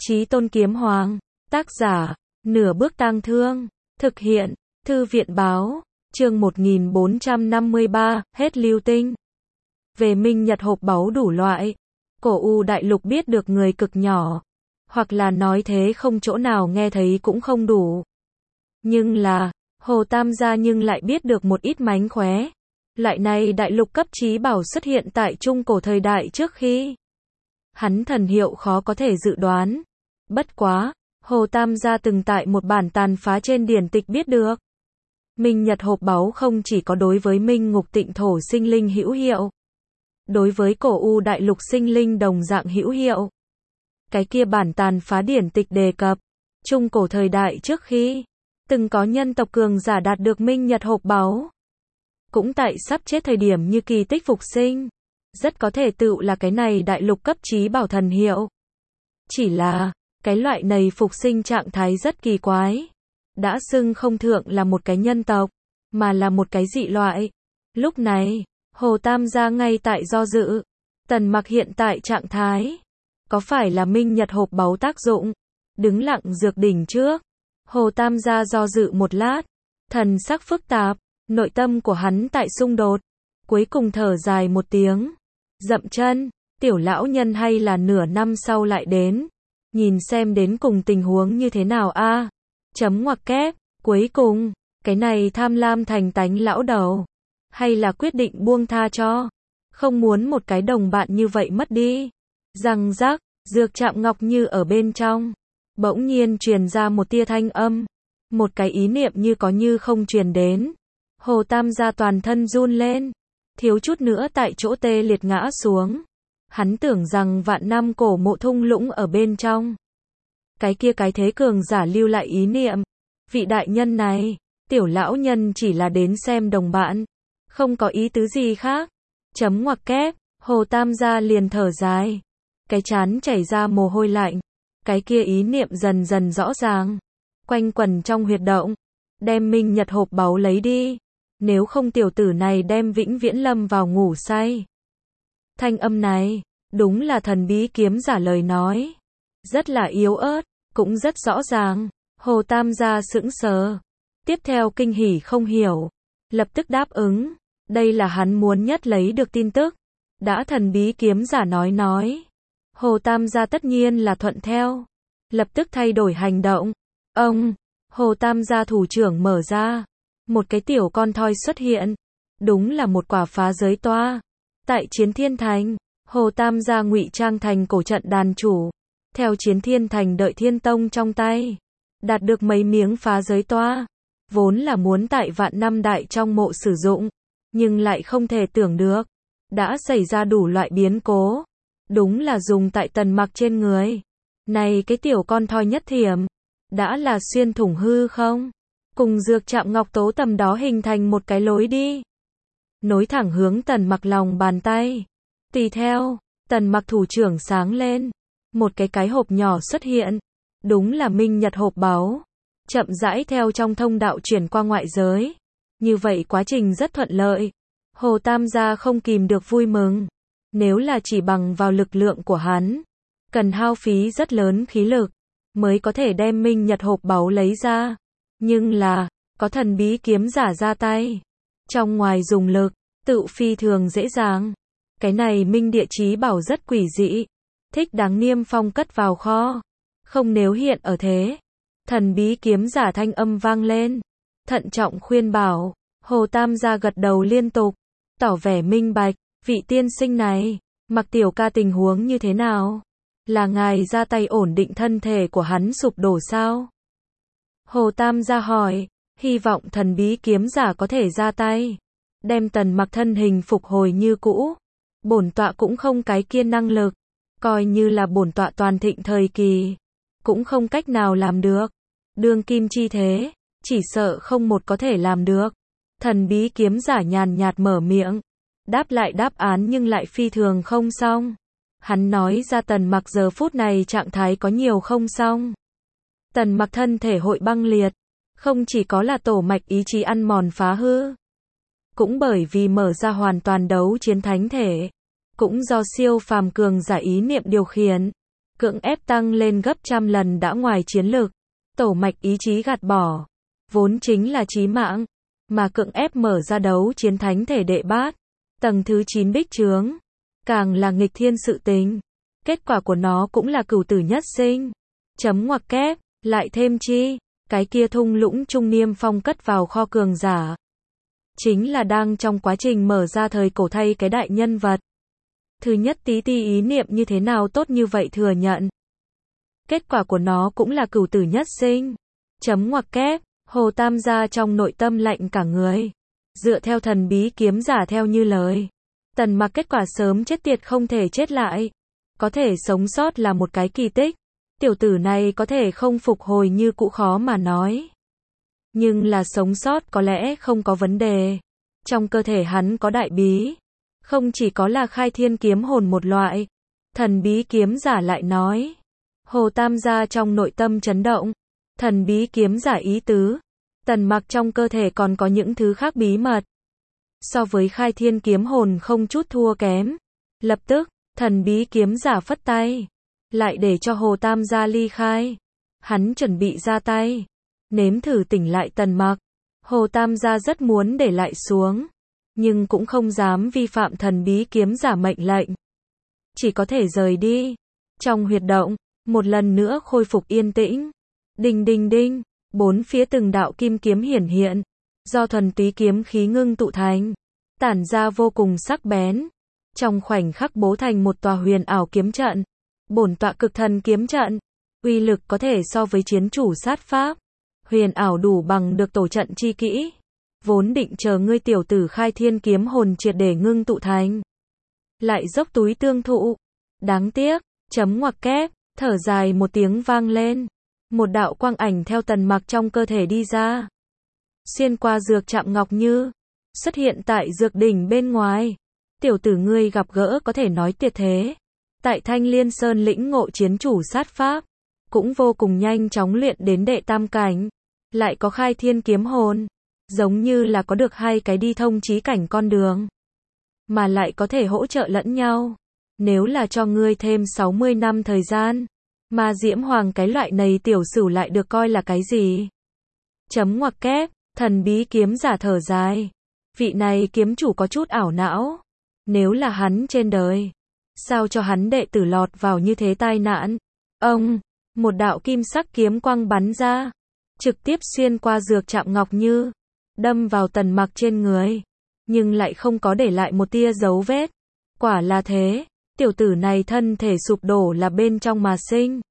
Chí Tôn Kiếm Hoàng, tác giả, Nửa Bước Tang Thương, thực hiện, Thư viện báo, chương 1453, hết lưu tinh. Về minh nhật hộp báu đủ loại, Cổ U đại lục biết được người cực nhỏ, hoặc là nói thế không chỗ nào nghe thấy cũng không đủ. Nhưng là, Hồ Tam gia nhưng lại biết được một ít mánh khóe. Loại này đại lục cấp trí bảo xuất hiện tại trung cổ thời đại trước khi hắn thần hiệu khó có thể dự đoán. Bất quá, Hồ Tam gia từng tại một bản tàn phá trên điển tịch biết được. Minh nhật hộp báu không chỉ có đối với minh ngục tịnh thổ sinh linh hữu hiệu. Đối với Cổ U đại lục sinh linh đồng dạng hữu hiệu. Cái kia bản tàn phá điển tịch đề cập, trung cổ thời đại trước khi từng có nhân tộc cường giả đạt được minh nhật hộp báu. Cũng tại sắp chết thời điểm như kỳ tích phục sinh. Rất có thể tựu là cái này đại lục cấp trí bảo thần hiệu. Chỉ là, cái loại này phục sinh trạng thái rất kỳ quái. Đã xưng không thượng là một cái nhân tộc, mà là một cái dị loại. Lúc này, Hồ Tam gia ngay tại do dự. Tần Mặc hiện tại trạng thái, có phải là minh nhật hộp báu tác dụng? Đứng lặng dược đỉnh trước. Hồ Tam gia do dự một lát. Thần sắc phức tạp, nội tâm của hắn tại xung đột. Cuối cùng thở dài một tiếng. Dậm chân, tiểu lão nhân hay là nửa năm sau lại đến. Nhìn xem đến cùng tình huống như thế nào a. Chấm ngoặc kép, cuối cùng, cái này tham lam thành tánh lão đầu. Hay là quyết định buông tha cho. Không muốn một cái đồng bạn như vậy mất đi. Răng rắc, dược chạm ngọc như ở bên trong. Bỗng nhiên truyền ra một tia thanh âm. Một cái ý niệm như có như không truyền đến. Hồ Tam gia toàn thân run lên. Thiếu chút nữa tại chỗ tê liệt ngã xuống. Hắn tưởng rằng vạn năm cổ mộ thung lũng ở bên trong. Cái kia cái thế cường giả lưu lại ý niệm. Vị đại nhân này, tiểu lão nhân chỉ là đến xem đồng bạn. Không có ý tứ gì khác. Chấm ngoặc kép, Hồ Tam gia liền thở dài. Cái trán chảy ra mồ hôi lạnh. Cái kia ý niệm dần dần rõ ràng. Quanh quẩn trong huyệt động. Đem minh nhật hộp báu lấy đi. Nếu không tiểu tử này đem vĩnh viễn lâm vào ngủ say. Thanh âm này, đúng là thần bí kiếm giả lời nói. Rất là yếu ớt, cũng rất rõ ràng. Hồ Tam gia sững sờ. Tiếp theo kinh hỉ không hiểu. Lập tức đáp ứng. Đây là hắn muốn nhất lấy được tin tức. Đã thần bí kiếm giả nói. Hồ Tam gia tất nhiên là thuận theo. Lập tức thay đổi hành động. Ông, Hồ Tam gia thủ trưởng mở ra. Một cái tiểu con thoi xuất hiện. Đúng là một quả phá giới toa. Tại Chiến Thiên Thành, Hồ Tam gia ngụy trang thành cổ trận đàn chủ. Theo Chiến Thiên Thành đợi Thiên Tông trong tay. Đạt được mấy miếng phá giới toa. Vốn là muốn tại vạn năm đại trong mộ sử dụng. Nhưng lại không thể tưởng được. Đã xảy ra đủ loại biến cố. Đúng là dùng tại Tần Mặc trên người. Này cái tiểu con thoi nhất thiểm. Đã là xuyên thủng hư không? Cùng dược chạm ngọc tố tầm đó hình thành một cái lối đi. Nối thẳng hướng Tần Mặc lòng bàn tay. Tùy theo, Tần Mặc thủ trưởng sáng lên. Một cái hộp nhỏ xuất hiện. Đúng là minh nhật hộp báu. Chậm rãi theo trong thông đạo chuyển qua ngoại giới. Như vậy quá trình rất thuận lợi. Hồ Tam gia không kìm được vui mừng. Nếu là chỉ bằng vào lực lượng của hắn. Cần hao phí rất lớn khí lực. Mới có thể đem minh nhật hộp báu lấy ra. Nhưng là, có thần bí kiếm giả ra tay. Trong ngoài dùng lực, tự phi thường dễ dàng. Cái này minh địa chí bảo rất quỷ dị. Thích đáng Niêm Phong cất vào kho. Không nếu hiện ở thế. Thần bí kiếm giả thanh âm vang lên. Thận trọng khuyên bảo. Hồ Tam gia gật đầu liên tục. Tỏ vẻ minh bạch. Vị tiên sinh này, Mặc tiểu ca tình huống như thế nào? Là ngài ra tay ổn định thân thể của hắn sụp đổ sao? Hồ Tam gia hỏi, hy vọng thần bí kiếm giả có thể ra tay. Đem Tần Mặc thân hình phục hồi như cũ. Bổn tọa cũng không cái kia năng lực. Coi như là bổn tọa toàn thịnh thời kỳ. Cũng không cách nào làm được. Đương kim chi thế. Chỉ sợ không một có thể làm được. Thần bí kiếm giả nhàn nhạt mở miệng. Đáp lại đáp án nhưng lại phi thường không xong. Hắn nói ra Tần Mặc giờ phút này trạng thái có nhiều không xong. Tần Mặc thân thể hội băng liệt. Không chỉ có là tổ mạch ý chí ăn mòn phá hư. Cũng bởi vì mở ra hoàn toàn đấu chiến thánh thể. Cũng do siêu phàm cường giả ý niệm điều khiển. cưỡng ép tăng lên gấp trăm lần đã ngoài chiến lực. Tổ mạch ý chí gạt bỏ, vốn chính là chí mạng, mà cưỡng ép mở ra đấu chiến thánh thể đệ bát, tầng thứ 9 bích trướng, càng là nghịch thiên sự tình. Kết quả của nó cũng là cửu tử nhất sinh. Chấm ngoặc kép, lại thêm chi, cái kia thung lũng trung niêm phong cất vào kho cường giả. Chính là đang trong quá trình mở ra thời cổ thay cái đại nhân vật. Thứ nhất tí ti ý niệm như thế nào tốt như vậy thừa nhận. Kết quả của nó cũng là cửu tử nhất sinh. Chấm ngoặc kép, Hồ Tam gia trong nội tâm lạnh cả người. Dựa theo thần bí kiếm giả theo như lời. Tần Mặc kết quả sớm chết tiệt không thể chết lại. Có thể sống sót là một cái kỳ tích. Tiểu tử này có thể không phục hồi như cũ khó mà nói. Nhưng là sống sót có lẽ không có vấn đề. Trong cơ thể hắn có đại bí. Không chỉ có là khai thiên kiếm hồn một loại. Thần bí kiếm giả lại nói. Hồ Tam gia trong nội tâm chấn động. Thần bí kiếm giả ý tứ. Tần Mặc trong cơ thể còn có những thứ khác bí mật. So với khai thiên kiếm hồn không chút thua kém. Lập tức, thần bí kiếm giả phất tay. Lại để cho Hồ Tam gia ly khai. Hắn chuẩn bị ra tay. Nếm thử tỉnh lại Tần Mặc. Hồ Tam gia rất muốn để lại xuống. Nhưng cũng không dám vi phạm thần bí kiếm giả mệnh lệnh. Chỉ có thể rời đi. Trong huyệt động, một lần nữa khôi phục yên tĩnh. Đinh đinh đinh, bốn phía từng đạo kim kiếm hiển hiện. Do thuần túy kiếm khí ngưng tụ thành. Tản ra vô cùng sắc bén. Trong khoảnh khắc bố thành một tòa huyền ảo kiếm trận. Bổn tọa cực thần kiếm trận. Uy lực có thể so với chiến chủ sát pháp. Huyền ảo đủ bằng được tổ trận chi kỹ. Vốn định chờ ngươi tiểu tử khai thiên kiếm hồn triệt để ngưng tụ thành. Lại dốc túi tương thụ. Đáng tiếc, chấm ngoặc kép, thở dài một tiếng vang lên. Một đạo quang ảnh theo Tần Mặc trong cơ thể đi ra. Xuyên qua dược trạm Ngọc Như. Xuất hiện tại dược đỉnh bên ngoài. Tiểu tử ngươi gặp gỡ có thể nói tuyệt thế. Tại Thanh Liên Sơn lĩnh ngộ chiến chủ sát pháp. Cũng vô cùng nhanh chóng luyện đến đệ tam cảnh. Lại có khai thiên kiếm hồn. Giống như là có được hai cái đi thông chí cảnh con đường. Mà lại có thể hỗ trợ lẫn nhau. Nếu là cho ngươi thêm 60 năm thời gian. Mà Diễm Hoàng cái loại này tiểu sửu lại được coi là cái gì? Chấm ngoặc kép, thần bí kiếm giả thở dài. Vị này kiếm chủ có chút ảo não. Nếu là hắn trên đời. Sao cho hắn đệ tử lọt vào như thế tai nạn? Ông, một đạo kim sắc kiếm quang bắn ra. Trực tiếp xuyên qua dược trạm Ngọc Như. Đâm vào Tần Mặc trên người. Nhưng lại không có để lại một tia dấu vết. Quả là thế. Tiểu tử này thân thể sụp đổ là bên trong mà sinh.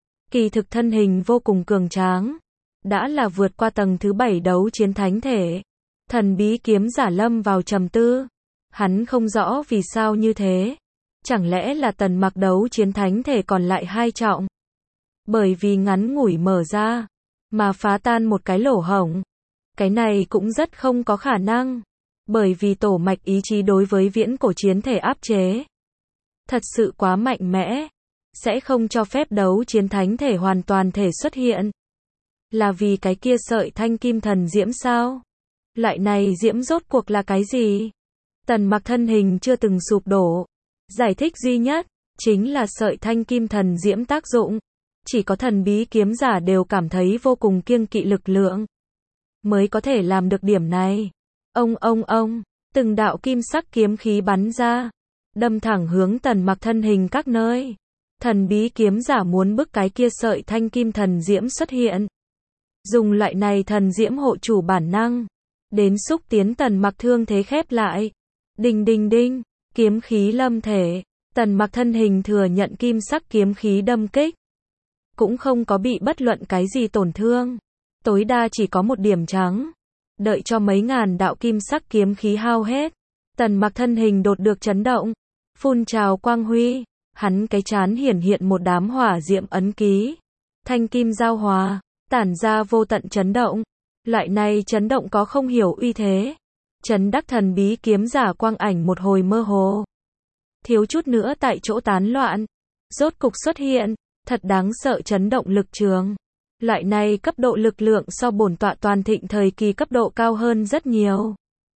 Kỳ thực thân hình vô cùng cường tráng. Đã là vượt qua tầng thứ 7 đấu chiến thánh thể. Thần bí kiếm giả lâm vào trầm tư. Hắn không rõ vì sao như thế. Chẳng lẽ là Tần Mặc đấu chiến thánh thể còn lại hai trọng. Bởi vì ngắn ngủi mở ra. Mà phá tan một cái lỗ hổng. Cái này cũng rất không có khả năng. Bởi vì tổ mạch ý chí đối với viễn cổ chiến thể áp chế. Thật sự quá mạnh mẽ. Sẽ không cho phép đấu chiến thánh thể hoàn toàn thể xuất hiện. Là vì cái kia sợi thanh kim thần diễm sao? Loại này diễm rốt cuộc là cái gì? Tần Mặc thân hình chưa từng sụp đổ. Giải thích duy nhất, chính là sợi thanh kim thần diễm tác dụng. Chỉ có thần bí kiếm giả đều cảm thấy vô cùng kiêng kỵ lực lượng. Mới có thể làm được điểm này. Ông, từng đạo kim sắc kiếm khí bắn ra. Đâm thẳng hướng Tần Mặc thân hình các nơi. Thần bí kiếm giả muốn bức cái kia sợi thanh kim thần diễm xuất hiện. Dùng loại này thần diễm hộ chủ bản năng. Đến xúc tiến Tần Mặc thương thế khép lại. Đinh đinh đinh, kiếm khí lâm thể. Tần Mặc thân hình thừa nhận kim sắc kiếm khí đâm kích. Cũng không có bị bất luận cái gì tổn thương. Tối đa chỉ có một điểm trắng. Đợi cho mấy ngàn đạo kim sắc kiếm khí hao hết. Tần Mặc thân hình đột được chấn động. Phun trào quang huy. Hắn cái trán hiển hiện một đám hỏa diệm ấn ký. Thanh kim giao hòa. Tản ra vô tận chấn động. Loại này chấn động có không hiểu uy thế. Chấn đắc thần bí kiếm giả quang ảnh một hồi mơ hồ. Thiếu chút nữa tại chỗ tán loạn. Rốt cục xuất hiện. Thật đáng sợ chấn động lực trường. Loại này cấp độ lực lượng so bổn tọa toàn thịnh thời kỳ cấp độ cao hơn rất nhiều.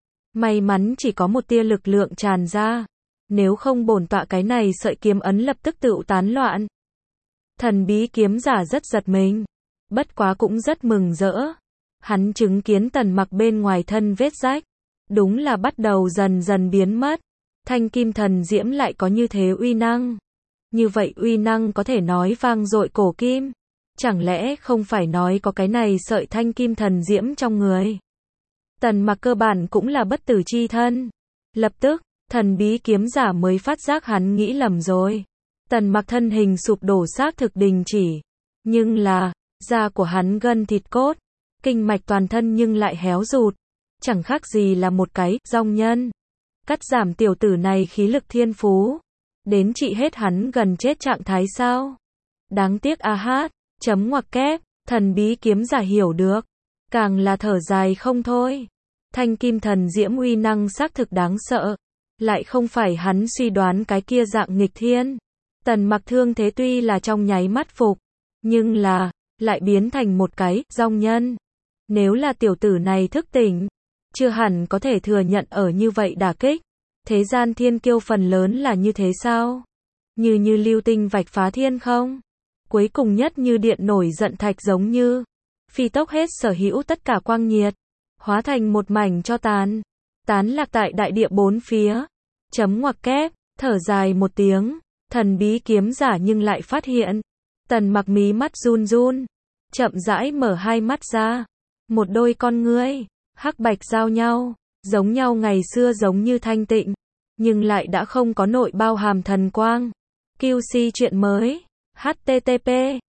May mắn chỉ có một tia lực lượng tràn ra. Nếu không bổn tọa cái này sợi kiếm ấn lập tức tựu tán loạn. Thần bí kiếm giả rất giật mình. Bất quá cũng rất mừng rỡ. Hắn chứng kiến Tần Mặc bên ngoài thân vết rách. Đúng là bắt đầu dần dần biến mất. Thanh kim thần diễm lại có như thế uy năng. Như vậy uy năng có thể nói vang dội cổ kim. Chẳng lẽ không phải nói có cái này sợi thanh kim thần diễm trong người. Tần Mặc cơ bản cũng là bất tử chi thân. Lập tức, thần bí kiếm giả mới phát giác hắn nghĩ lầm rồi. Tần Mặc thân hình sụp đổ xác thực đình chỉ. Nhưng là, da của hắn gân thịt cốt, kinh mạch toàn thân nhưng lại héo rụt. Chẳng khác gì là một cái dòng nhân. Cắt giảm tiểu tử này khí lực thiên phú. Đến trị hết hắn gần chết trạng thái sao? Đáng tiếc a hát, chấm ngoặc kép, thần bí kiếm giả hiểu được. Càng là thở dài không thôi. Thanh kim thần diễm uy năng xác thực đáng sợ. Lại không phải hắn suy đoán cái kia dạng nghịch thiên. Tần Mặc thương thế tuy là trong nháy mắt phục. Nhưng là, lại biến thành một cái dòng nhân. Nếu là tiểu tử này thức tỉnh, chưa hẳn có thể thừa nhận ở như vậy đả kích. Thế gian thiên kiêu phần lớn là như thế sao? Như lưu tinh vạch phá thiên không? Cuối cùng nhất như điện nổi giận thạch giống như phi tốc hết sở hữu tất cả quang nhiệt, hóa thành một mảnh cho tàn, tán lạc tại đại địa bốn phía. Chấm ngoặc kép, thở dài một tiếng, thần bí kiếm giả nhưng lại phát hiện. Tần Mặc mí mắt run run, chậm rãi mở hai mắt ra. Một đôi con ngươi, hắc bạch giao nhau, giống nhau ngày xưa giống như thanh tịnh, nhưng lại đã không có nội bao hàm thần quang. QC chuyện mới. http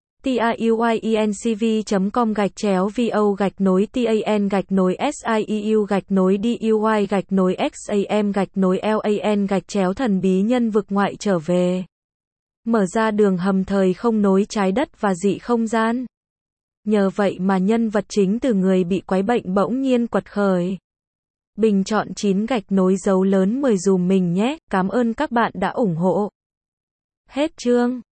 tiuyencv.com/vo-sieu-duy-xam-lan-thần bí nhân vực ngoại trở về. Mở ra đường hầm thời không nối trái đất và dị không gian. Nhờ vậy mà nhân vật chính từ người bị quái bệnh bỗng nhiên quật khởi. Bình chọn 9 gạch nối dấu lớn 10 dùm mình nhé. Cảm ơn các bạn đã ủng hộ. Hết chương.